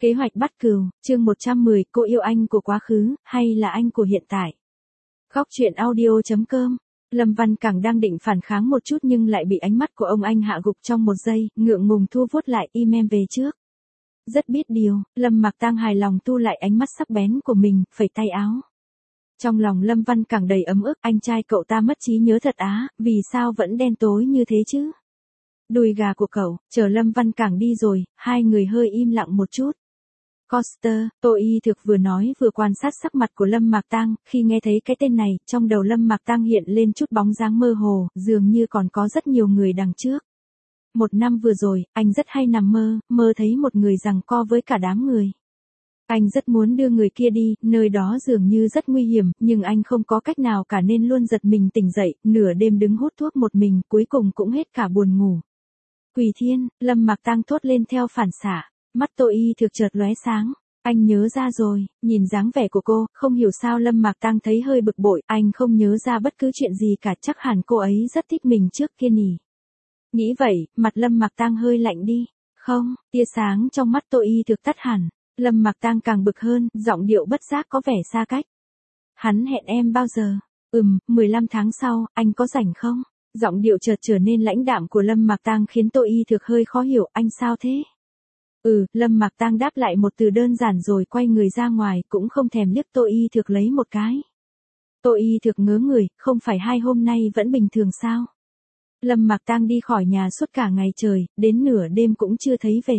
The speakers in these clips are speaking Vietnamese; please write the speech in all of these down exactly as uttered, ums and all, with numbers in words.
Kế hoạch bắt cừu, chương một trăm mười, cô yêu anh của quá khứ, hay là anh của hiện tại? Góc truyện audio chấm com. Lâm Văn Cảng đang định phản kháng một chút nhưng lại bị ánh mắt của ông anh hạ gục trong một giây, ngượng ngùng thu vuốt lại im em về trước. Rất biết điều, Lâm Mạc Tang hài lòng thu lại ánh mắt sắc bén của mình, phẩy tay áo. Trong lòng Lâm Văn Cảng đầy ấm ức, anh trai cậu ta mất trí nhớ thật á, vì sao vẫn đen tối như thế chứ? Đùi gà của cậu, chờ Lâm Văn Cảng đi rồi, hai người hơi im lặng một chút. Coster, Tô Y Thực vừa nói vừa quan sát sắc mặt của Lâm Mạc Tang, khi nghe thấy cái tên này, trong đầu Lâm Mạc Tang hiện lên chút bóng dáng mơ hồ, dường như còn có rất nhiều người đằng trước. Một năm vừa rồi, anh rất hay nằm mơ, mơ thấy một người giằng co với cả đám người. Anh rất muốn đưa người kia đi, nơi đó dường như rất nguy hiểm, nhưng anh không có cách nào cả nên luôn giật mình tỉnh dậy, nửa đêm đứng hút thuốc một mình, cuối cùng cũng hết cả buồn ngủ. Quỷ thiên, Lâm Mạc Tang thốt lên theo phản xạ. Mắt Tô Y Thực chợt lóe sáng, anh nhớ ra rồi, nhìn dáng vẻ của cô, không hiểu sao Lâm Mạc Tang thấy hơi bực bội, anh không nhớ ra bất cứ chuyện gì cả, chắc hẳn cô ấy rất thích mình trước kia nhỉ. Nghĩ vậy, mặt Lâm Mạc Tang hơi lạnh đi, không, tia sáng trong mắt Tô Y Thực tắt hẳn, Lâm Mạc Tang càng bực hơn, giọng điệu bất giác có vẻ xa cách. Hắn hẹn em bao giờ? Ừm, mười lăm tháng sau, anh có rảnh không? Giọng điệu chợt trở nên lãnh đạm của Lâm Mạc Tang khiến Tô Y Thực hơi khó hiểu, anh sao thế? Ừ, Lâm Mạc Tang đáp lại một từ đơn giản rồi quay người ra ngoài, cũng không thèm liếc Tô Y Thực lấy một cái. Tô Y Thực ngớ người, không phải hai hôm nay vẫn bình thường sao? Lâm Mạc Tang đi khỏi nhà suốt cả ngày trời, đến nửa đêm cũng chưa thấy về.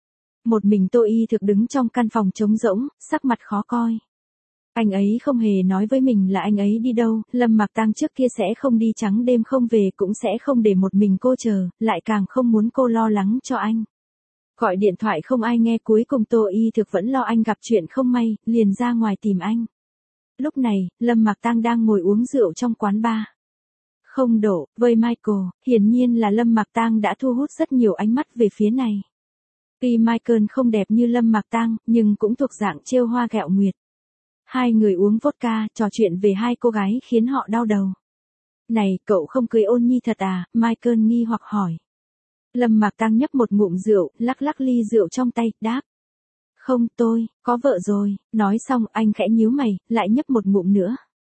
Một mình Tô Y Thực đứng trong căn phòng trống rỗng, sắc mặt khó coi. Anh ấy không hề nói với mình là anh ấy đi đâu, Lâm Mạc Tang trước kia sẽ không đi trắng đêm không về, cũng sẽ không để một mình cô chờ, lại càng không muốn cô lo lắng cho anh. Gọi điện thoại không ai nghe, cuối cùng Tô Y Thực vẫn lo anh gặp chuyện không may, liền ra ngoài tìm anh. Lúc này, Lâm Mạc Tang đang ngồi uống rượu trong quán bar. Không đổ, với Michael, hiển nhiên là Lâm Mạc Tang đã thu hút rất nhiều ánh mắt về phía này. Tuy Michael không đẹp như Lâm Mạc Tang, nhưng cũng thuộc dạng trêu hoa ghẹo nguyệt. Hai người uống vodka, trò chuyện về hai cô gái khiến họ đau đầu. Này, cậu không cưới Ôn Nhi thật à? Michael nghi hoặc hỏi. Lâm Mạc Tang nhấp một ngụm rượu, lắc lắc ly rượu trong tay, đáp. Không, tôi, có vợ rồi. Nói xong anh khẽ nhíu mày, lại nhấp một ngụm nữa.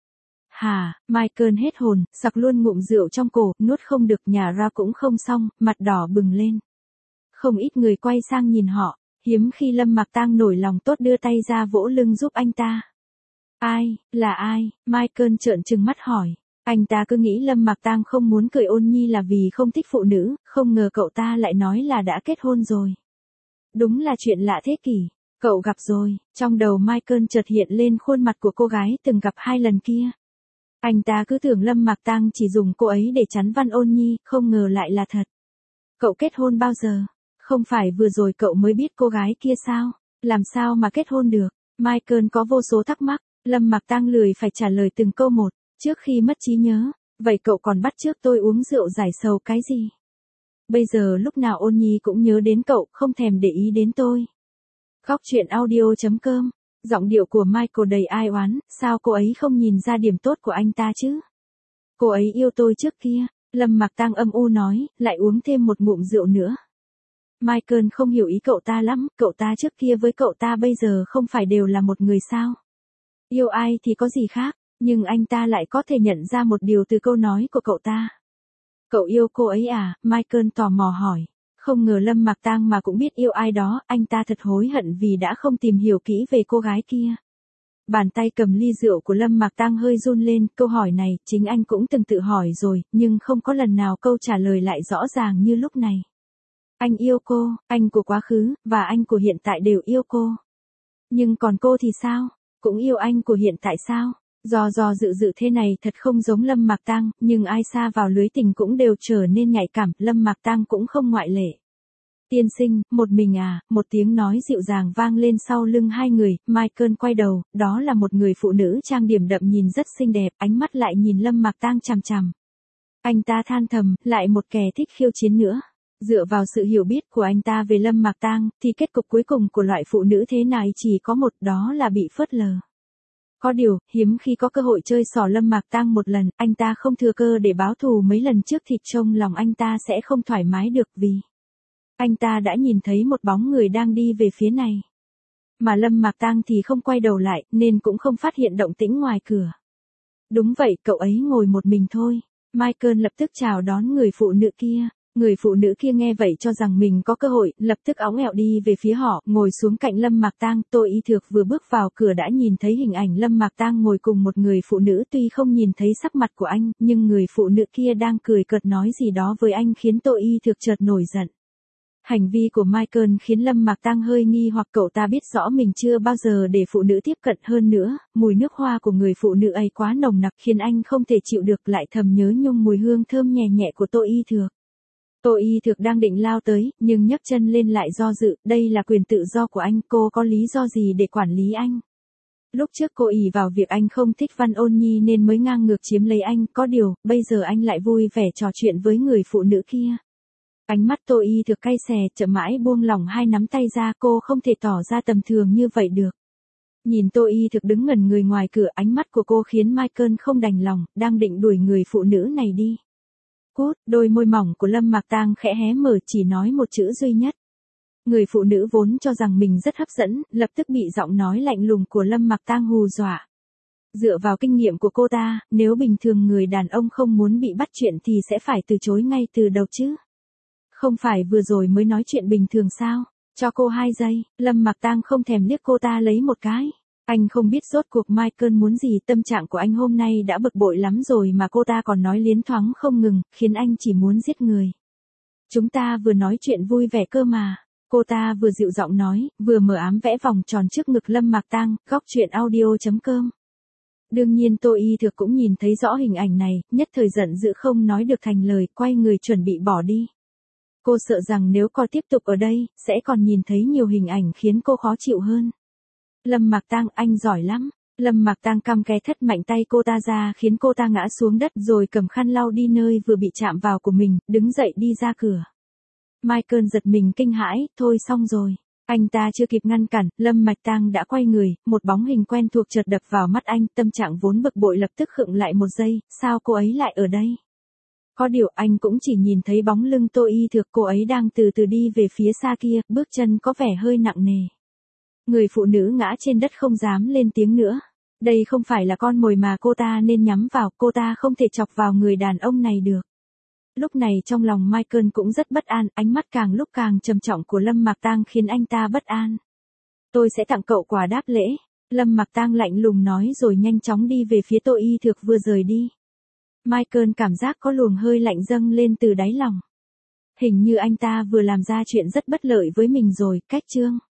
Hà, Michael hết hồn, sặc luôn ngụm rượu trong cổ, nuốt không được, nhả ra cũng không xong, mặt đỏ bừng lên. Không ít người quay sang nhìn họ, hiếm khi Lâm Mạc Tang nổi lòng tốt đưa tay ra vỗ lưng giúp anh ta. Ai, là ai? Michael trợn trừng mắt hỏi. Anh ta cứ nghĩ Lâm Mạc Tang không muốn cưới Ôn Nhi là vì không thích phụ nữ, không ngờ cậu ta lại nói là đã kết hôn rồi. Đúng là chuyện lạ thế kỷ. Cậu gặp rồi, trong đầu Michael chợt hiện lên khuôn mặt của cô gái từng gặp hai lần kia. Anh ta cứ tưởng Lâm Mạc Tang chỉ dùng cô ấy để chắn văn Ôn Nhi, không ngờ lại là thật. Cậu kết hôn bao giờ? Không phải vừa rồi cậu mới biết cô gái kia sao? Làm sao mà kết hôn được? Michael có vô số thắc mắc, Lâm Mạc Tang lười phải trả lời từng câu một. Trước khi mất trí nhớ, vậy cậu còn bắt chước tôi uống rượu giải sầu cái gì? Bây giờ lúc nào Ôn Nhi cũng nhớ đến cậu, không thèm để ý đến tôi. Góc truyện audio chấm com. Giọng điệu của Michael đầy ai oán, sao cô ấy không nhìn ra điểm tốt của anh ta chứ? Cô ấy yêu tôi trước kia, Lâm Mạc Tang âm u nói, lại uống thêm một ngụm rượu nữa. Michael không hiểu ý cậu ta lắm, cậu ta trước kia với cậu ta bây giờ không phải đều là một người sao? Yêu ai thì có gì khác? Nhưng anh ta lại có thể nhận ra một điều từ câu nói của cậu ta. Cậu yêu cô ấy à? Michael tò mò hỏi. Không ngờ Lâm Mạc Tang mà cũng biết yêu ai đó, anh ta thật hối hận vì đã không tìm hiểu kỹ về cô gái kia. Bàn tay cầm ly rượu của Lâm Mạc Tang hơi run lên, câu hỏi này, chính anh cũng từng tự hỏi rồi, nhưng không có lần nào câu trả lời lại rõ ràng như lúc này. Anh yêu cô, anh của quá khứ, và anh của hiện tại đều yêu cô. Nhưng còn cô thì sao? Cũng yêu anh của hiện tại sao? Do do dự dự thế này thật không giống Lâm Mạc Tang, nhưng ai sa vào lưới tình cũng đều trở nên nhạy cảm, Lâm Mạc Tang cũng không ngoại lệ. Tiên sinh, một mình à? Một tiếng nói dịu dàng vang lên sau lưng hai người, Michael quay đầu, đó là một người phụ nữ trang điểm đậm nhìn rất xinh đẹp, ánh mắt lại nhìn Lâm Mạc Tang chằm chằm. Anh ta than thầm, lại một kẻ thích khiêu chiến nữa. Dựa vào sự hiểu biết của anh ta về Lâm Mạc Tang, thì kết cục cuối cùng của loại phụ nữ thế này chỉ có một, đó là bị phớt lờ. Có điều, hiếm khi có cơ hội chơi xỏ Lâm Mạc Tang một lần, anh ta không thừa cơ để báo thù mấy lần trước thì trong lòng anh ta sẽ không thoải mái được vì anh ta đã nhìn thấy một bóng người đang đi về phía này. Mà Lâm Mạc Tang thì không quay đầu lại, nên cũng không phát hiện động tĩnh ngoài cửa. Đúng vậy, cậu ấy ngồi một mình thôi. Michael lập tức chào đón người phụ nữ kia. Người phụ nữ kia nghe vậy cho rằng mình có cơ hội, lập tức óng ẹo đi về phía họ, ngồi xuống cạnh Lâm Mạc Tang. Tô Y Thược vừa bước vào cửa đã nhìn thấy hình ảnh Lâm Mạc Tang ngồi cùng một người phụ nữ, tuy không nhìn thấy sắc mặt của anh, nhưng người phụ nữ kia đang cười cợt nói gì đó với anh khiến Tô Y Thược chợt nổi giận. Hành vi của Michael khiến Lâm Mạc Tang hơi nghi hoặc cậu ta biết rõ mình chưa bao giờ để phụ nữ tiếp cận, hơn nữa, mùi nước hoa của người phụ nữ ấy quá nồng nặc khiến anh không thể chịu được, lại thầm nhớ nhung mùi hương thơm nhẹ nhẹ của Tô Y Thược. Tô Y Thược đang định lao tới, nhưng nhấc chân lên lại do dự, đây là quyền tự do của anh, cô có lý do gì để quản lý anh. Lúc trước cô ỷ vào việc anh không thích Văn Ôn Nhi nên mới ngang ngược chiếm lấy anh, có điều, bây giờ anh lại vui vẻ trò chuyện với người phụ nữ kia. Ánh mắt Tô Y Thược cay xè, chậm mãi buông lỏng hai nắm tay ra, cô không thể tỏ ra tầm thường như vậy được. Nhìn Tô Y Thược đứng ngẩn người ngoài cửa, ánh mắt của cô khiến Michael không đành lòng, đang định đuổi người phụ nữ này đi. Cút, đôi môi mỏng của Lâm Mạc Tang khẽ hé mở, chỉ nói một chữ duy nhất. Người phụ nữ vốn cho rằng mình rất hấp dẫn, lập tức bị giọng nói lạnh lùng của Lâm Mạc Tang hù dọa. Dựa vào kinh nghiệm của cô ta, nếu bình thường người đàn ông không muốn bị bắt chuyện thì sẽ phải từ chối ngay từ đầu chứ. Không phải vừa rồi mới nói chuyện bình thường sao? Cho cô hai giây, Lâm Mạc Tang không thèm liếc cô ta lấy một cái. Anh không biết rốt cuộc Michael muốn gì, tâm trạng của anh hôm nay đã bực bội lắm rồi mà cô ta còn nói liến thoáng không ngừng, khiến anh chỉ muốn giết người. Chúng ta vừa nói chuyện vui vẻ cơ mà. Cô ta vừa dịu giọng nói, vừa mờ ám vẽ vòng tròn trước ngực Lâm Mạc Tang. Góc truyện audio chấm com. Đương nhiên Tô Y Thược cũng nhìn thấy rõ hình ảnh này, nhất thời giận dữ không nói được thành lời, quay người chuẩn bị bỏ đi. Cô sợ rằng nếu cô tiếp tục ở đây, sẽ còn nhìn thấy nhiều hình ảnh khiến cô khó chịu hơn. Lâm Mạc Tang, anh giỏi lắm. Lâm Mạc Tang căm ké thất mạnh tay cô ta ra khiến cô ta ngã xuống đất rồi cầm khăn lau đi nơi vừa bị chạm vào của mình, đứng dậy đi ra cửa. Michael giật mình kinh hãi, thôi xong rồi. Anh ta chưa kịp ngăn cản, Lâm Mạc Tang đã quay người, một bóng hình quen thuộc chợt đập vào mắt anh, tâm trạng vốn bực bội lập tức khựng lại một giây, sao cô ấy lại ở đây? Có điều anh cũng chỉ nhìn thấy bóng lưng Tô Y Thược, cô ấy đang từ từ đi về phía xa kia, bước chân có vẻ hơi nặng nề. Người phụ nữ ngã trên đất không dám lên tiếng nữa. Đây không phải là con mồi mà cô ta nên nhắm vào, cô ta không thể chọc vào người đàn ông này được. Lúc này trong lòng Michael cũng rất bất an, ánh mắt càng lúc càng trầm trọng của Lâm Mạc Tang khiến anh ta bất an. Tôi sẽ tặng cậu quà đáp lễ. Lâm Mạc Tang lạnh lùng nói rồi nhanh chóng đi về phía Tô Y Thược vừa rời đi. Michael cảm giác có luồng hơi lạnh dâng lên từ đáy lòng. Hình như anh ta vừa làm ra chuyện rất bất lợi với mình rồi, cách chương.